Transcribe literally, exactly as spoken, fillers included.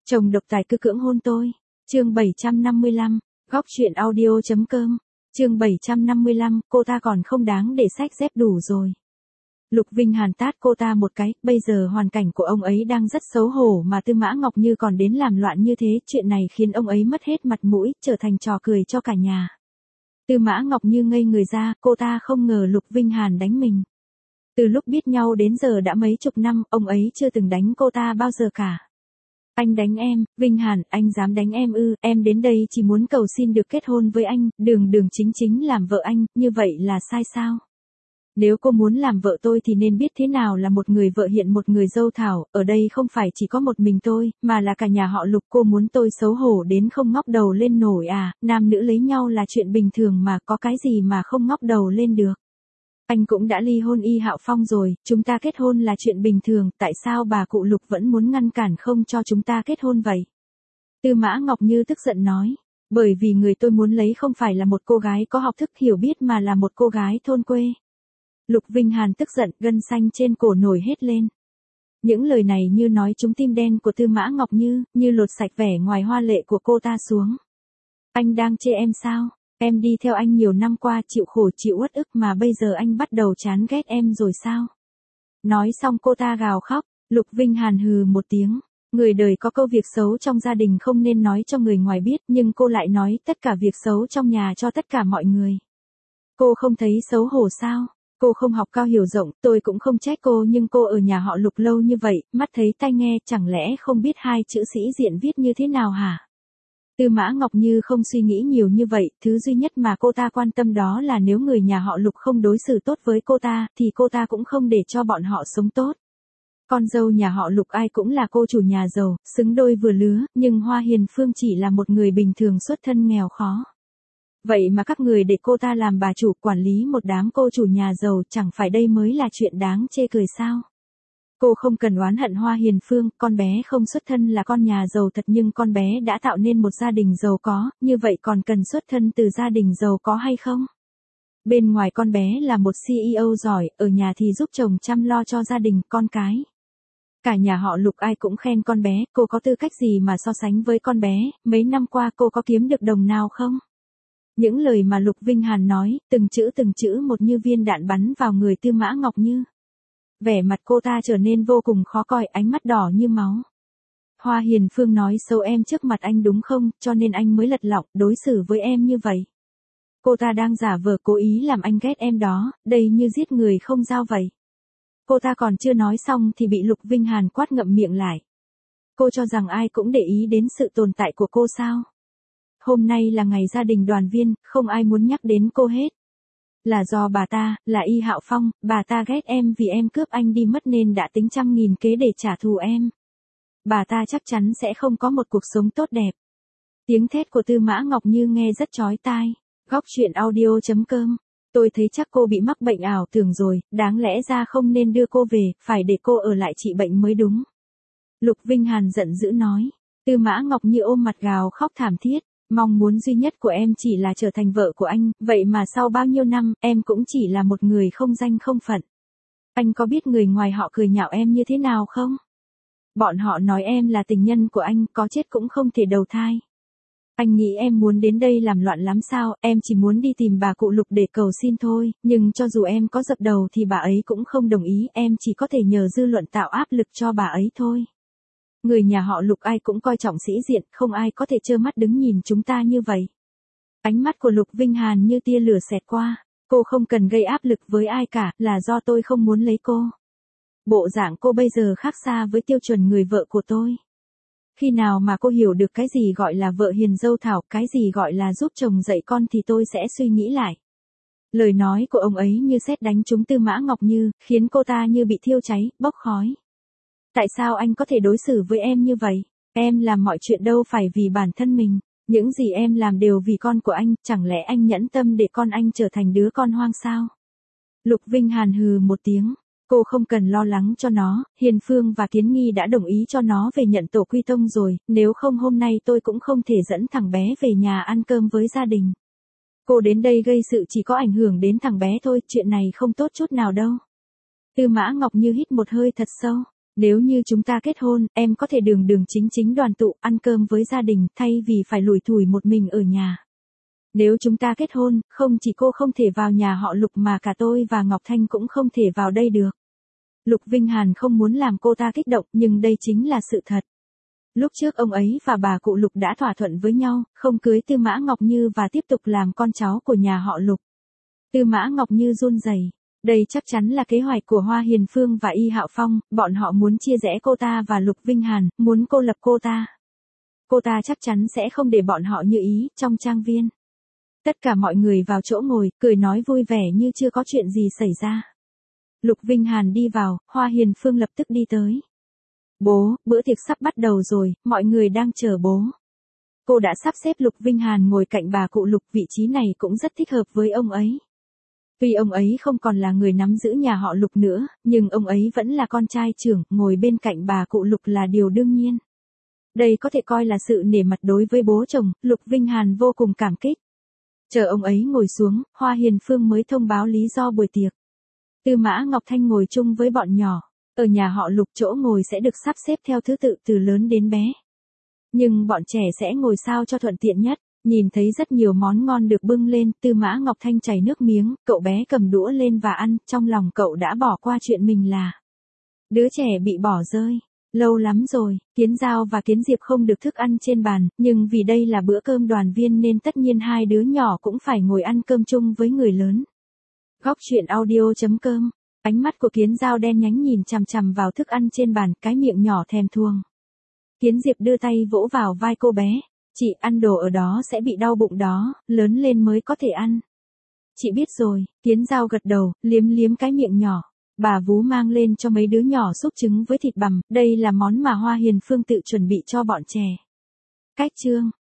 Chồng độc tài cứ cưỡng hôn tôi. Chương bảy trăm năm mươi lăm, góc truyện audio.com. Chương bảy trăm năm mươi lăm, cô ta còn không đáng để xách dép đủ rồi. Lục Vinh Hàn tát cô ta một cái, bây giờ hoàn cảnh của ông ấy đang rất xấu hổ mà Tư Mã Ngọc Như còn đến làm loạn như thế, chuyện này khiến ông ấy mất hết mặt mũi, trở thành trò cười cho cả nhà. Tư Mã Ngọc Như ngây người ra, cô ta không ngờ Lục Vinh Hàn đánh mình. Từ lúc biết nhau đến giờ đã mấy chục năm, ông ấy chưa từng đánh cô ta bao giờ cả. Anh đánh em, Vinh Hàn, anh dám đánh em ư? Em đến đây chỉ muốn cầu xin được kết hôn với anh, đường đường chính chính làm vợ anh, như vậy là sai sao? Nếu cô muốn làm vợ tôi thì nên biết thế nào là một người vợ hiện một người dâu thảo, ở đây không phải chỉ có một mình tôi, mà là cả nhà họ Lục. Cô muốn tôi xấu hổ đến không ngóc đầu lên nổi à? Nam nữ lấy nhau là chuyện bình thường mà, có cái gì mà không ngóc đầu lên được? Anh cũng đã ly hôn Y Hạo Phong rồi, chúng ta kết hôn là chuyện bình thường, tại sao bà cụ Lục vẫn muốn ngăn cản không cho chúng ta kết hôn vậy? Tư Mã Ngọc Như tức giận nói, bởi vì người tôi muốn lấy không phải là một cô gái có học thức hiểu biết mà là một cô gái thôn quê. Lục Vinh Hàn tức giận, gân xanh trên cổ nổi hết lên. Những lời này như nói trúng tim đen của Tư Mã Ngọc Như, như lột sạch vẻ ngoài hoa lệ của cô ta xuống. Anh đang chê em sao? Em đi theo anh nhiều năm qua chịu khổ chịu uất ức mà bây giờ anh bắt đầu chán ghét em rồi sao? Nói xong cô ta gào khóc, Lục Vinh Hàn hừ một tiếng. Người đời có câu việc xấu trong gia đình không nên nói cho người ngoài biết, nhưng cô lại nói tất cả việc xấu trong nhà cho tất cả mọi người. Cô không thấy xấu hổ sao? Cô không học cao hiểu rộng, tôi cũng không trách cô, nhưng cô ở nhà họ Lục lâu như vậy, mắt thấy tai nghe, chẳng lẽ không biết hai chữ sĩ diện viết như thế nào hả? Tư Mã Ngọc Như không suy nghĩ nhiều như vậy, thứ duy nhất mà cô ta quan tâm đó là nếu người nhà họ Lục không đối xử tốt với cô ta, thì cô ta cũng không để cho bọn họ sống tốt. Con dâu nhà họ Lục ai cũng là cô chủ nhà giàu, xứng đôi vừa lứa, nhưng Hoa Hiền Phương chỉ là một người bình thường xuất thân nghèo khó. Vậy mà các người để cô ta làm bà chủ, quản lý một đám cô chủ nhà giàu, chẳng phải đây mới là chuyện đáng chê cười sao? Cô không cần oán hận Hoa Hiền Phương, con bé không xuất thân là con nhà giàu thật nhưng con bé đã tạo nên một gia đình giàu có, như vậy còn cần xuất thân từ gia đình giàu có hay không? Bên ngoài con bé là một xê e ô giỏi, ở nhà thì giúp chồng chăm lo cho gia đình, con cái. Cả nhà họ Lục ai cũng khen con bé, cô có tư cách gì mà so sánh với con bé, mấy năm qua cô có kiếm được đồng nào không? Những lời mà Lục Vinh Hàn nói, từng chữ từng chữ một như viên đạn bắn vào người Tư Mã Ngọc Như. Vẻ mặt cô ta trở nên vô cùng khó coi, ánh mắt đỏ như máu. Hoa Hiền Phương nói xấu em trước mặt anh đúng không, cho nên anh mới lật lọng đối xử với em như vậy. Cô ta đang giả vờ cố ý làm anh ghét em đó, đây như giết người không dao vậy. Cô ta còn chưa nói xong thì bị Lục Vinh Hàn quát ngậm miệng lại. Cô cho rằng ai cũng để ý đến sự tồn tại của cô sao? Hôm nay là ngày gia đình đoàn viên, không ai muốn nhắc đến cô hết. Là do bà ta, là Y Hạo Phong, bà ta ghét em vì em cướp anh đi mất nên đã tính trăm nghìn kế để trả thù em. Bà ta chắc chắn sẽ không có một cuộc sống tốt đẹp. Tiếng thét của Tư Mã Ngọc Như nghe rất chói tai. Góc truyện audio.com. Tôi thấy chắc cô bị mắc bệnh ảo tưởng rồi, đáng lẽ ra không nên đưa cô về, phải để cô ở lại trị bệnh mới đúng. Lục Vinh Hàn giận dữ nói. Tư Mã Ngọc Như ôm mặt gào khóc thảm thiết. Mong muốn duy nhất của em chỉ là trở thành vợ của anh, vậy mà sau bao nhiêu năm, em cũng chỉ là một người không danh không phận. Anh có biết người ngoài họ cười nhạo em như thế nào không? Bọn họ nói em là tình nhân của anh, có chết cũng không thể đầu thai. Anh nghĩ em muốn đến đây làm loạn lắm sao, em chỉ muốn đi tìm bà cụ Lục để cầu xin thôi, nhưng cho dù em có dập đầu thì bà ấy cũng không đồng ý, em chỉ có thể nhờ dư luận tạo áp lực cho bà ấy thôi. Người nhà họ Lục ai cũng coi trọng sĩ diện, không ai có thể trơ mắt đứng nhìn chúng ta như vậy. Ánh mắt của Lục Vinh Hàn như tia lửa xẹt qua, cô không cần gây áp lực với ai cả, là do tôi không muốn lấy cô. Bộ dạng cô bây giờ khác xa với tiêu chuẩn người vợ của tôi. Khi nào mà cô hiểu được cái gì gọi là vợ hiền dâu thảo, cái gì gọi là giúp chồng dạy con thì tôi sẽ suy nghĩ lại. Lời nói của ông ấy như sét đánh trúng Tư Mã Ngọc Như, khiến cô ta như bị thiêu cháy, bốc khói. Tại sao anh có thể đối xử với em như vậy? Em làm mọi chuyện đâu phải vì bản thân mình. Những gì em làm đều vì con của anh, chẳng lẽ anh nhẫn tâm để con anh trở thành đứa con hoang sao? Lục Vinh Hàn hừ một tiếng. Cô không cần lo lắng cho nó, Hiền Phương và Kiến Nghi đã đồng ý cho nó về nhận tổ quy tông rồi, nếu không hôm nay tôi cũng không thể dẫn thằng bé về nhà ăn cơm với gia đình. Cô đến đây gây sự chỉ có ảnh hưởng đến thằng bé thôi, chuyện này không tốt chút nào đâu. Tư Mã Ngọc Như hít một hơi thật sâu. Nếu như chúng ta kết hôn, em có thể đường đường chính chính đoàn tụ, ăn cơm với gia đình, thay vì phải lủi thủi một mình ở nhà. Nếu chúng ta kết hôn, không chỉ cô không thể vào nhà họ Lục mà cả tôi và Ngọc Thanh cũng không thể vào đây được. Lục Vinh Hàn không muốn làm cô ta kích động, nhưng đây chính là sự thật. Lúc trước ông ấy và bà cụ Lục đã thỏa thuận với nhau, không cưới Tư Mã Ngọc Như và tiếp tục làm con cháu của nhà họ Lục. Tư Mã Ngọc Như run rẩy. Đây chắc chắn là kế hoạch của Hoa Hiền Phương và Y Hạo Phong, bọn họ muốn chia rẽ cô ta và Lục Vinh Hàn, muốn cô lập cô ta. Cô ta chắc chắn sẽ không để bọn họ như ý, trong trang viên. Tất cả mọi người vào chỗ ngồi, cười nói vui vẻ như chưa có chuyện gì xảy ra. Lục Vinh Hàn đi vào, Hoa Hiền Phương lập tức đi tới. Bố, bữa tiệc sắp bắt đầu rồi, mọi người đang chờ bố. Cô đã sắp xếp Lục Vinh Hàn ngồi cạnh bà cụ Lục, vị trí này cũng rất thích hợp với ông ấy. Tuy ông ấy không còn là người nắm giữ nhà họ Lục nữa, nhưng ông ấy vẫn là con trai trưởng, ngồi bên cạnh bà cụ Lục là điều đương nhiên. Đây có thể coi là sự nể mặt đối với bố chồng, Lục Vinh Hàn vô cùng cảm kích. Chờ ông ấy ngồi xuống, Hoa Hiền Phương mới thông báo lý do buổi tiệc. Tư Mã Ngọc Thanh ngồi chung với bọn nhỏ. Ở nhà họ Lục chỗ ngồi sẽ được sắp xếp theo thứ tự từ lớn đến bé. Nhưng bọn trẻ sẽ ngồi sao cho thuận tiện nhất. Nhìn thấy rất nhiều món ngon được bưng lên, Tư Mã Ngọc Thanh chảy nước miếng, cậu bé cầm đũa lên và ăn, trong lòng cậu đã bỏ qua chuyện mình là đứa trẻ bị bỏ rơi. Lâu lắm rồi, Kiến Giao và Kiến Diệp không được thức ăn trên bàn, nhưng vì đây là bữa cơm đoàn viên nên tất nhiên hai đứa nhỏ cũng phải ngồi ăn cơm chung với người lớn. Góc truyện audio chấm com. Ánh mắt của Kiến Giao đen nhánh nhìn chằm chằm vào thức ăn trên bàn, cái miệng nhỏ thèm thuồng. Kiến Diệp đưa tay vỗ vào vai cô bé. Chị ăn đồ ở đó sẽ bị đau bụng đó, lớn lên mới có thể ăn. Chị biết rồi, Kiến Giao gật đầu, liếm liếm cái miệng nhỏ. Bà vú mang lên cho mấy đứa nhỏ xúc trứng với thịt bằm, đây là món mà Hoa Hiền Phương tự chuẩn bị cho bọn trẻ. Cách chương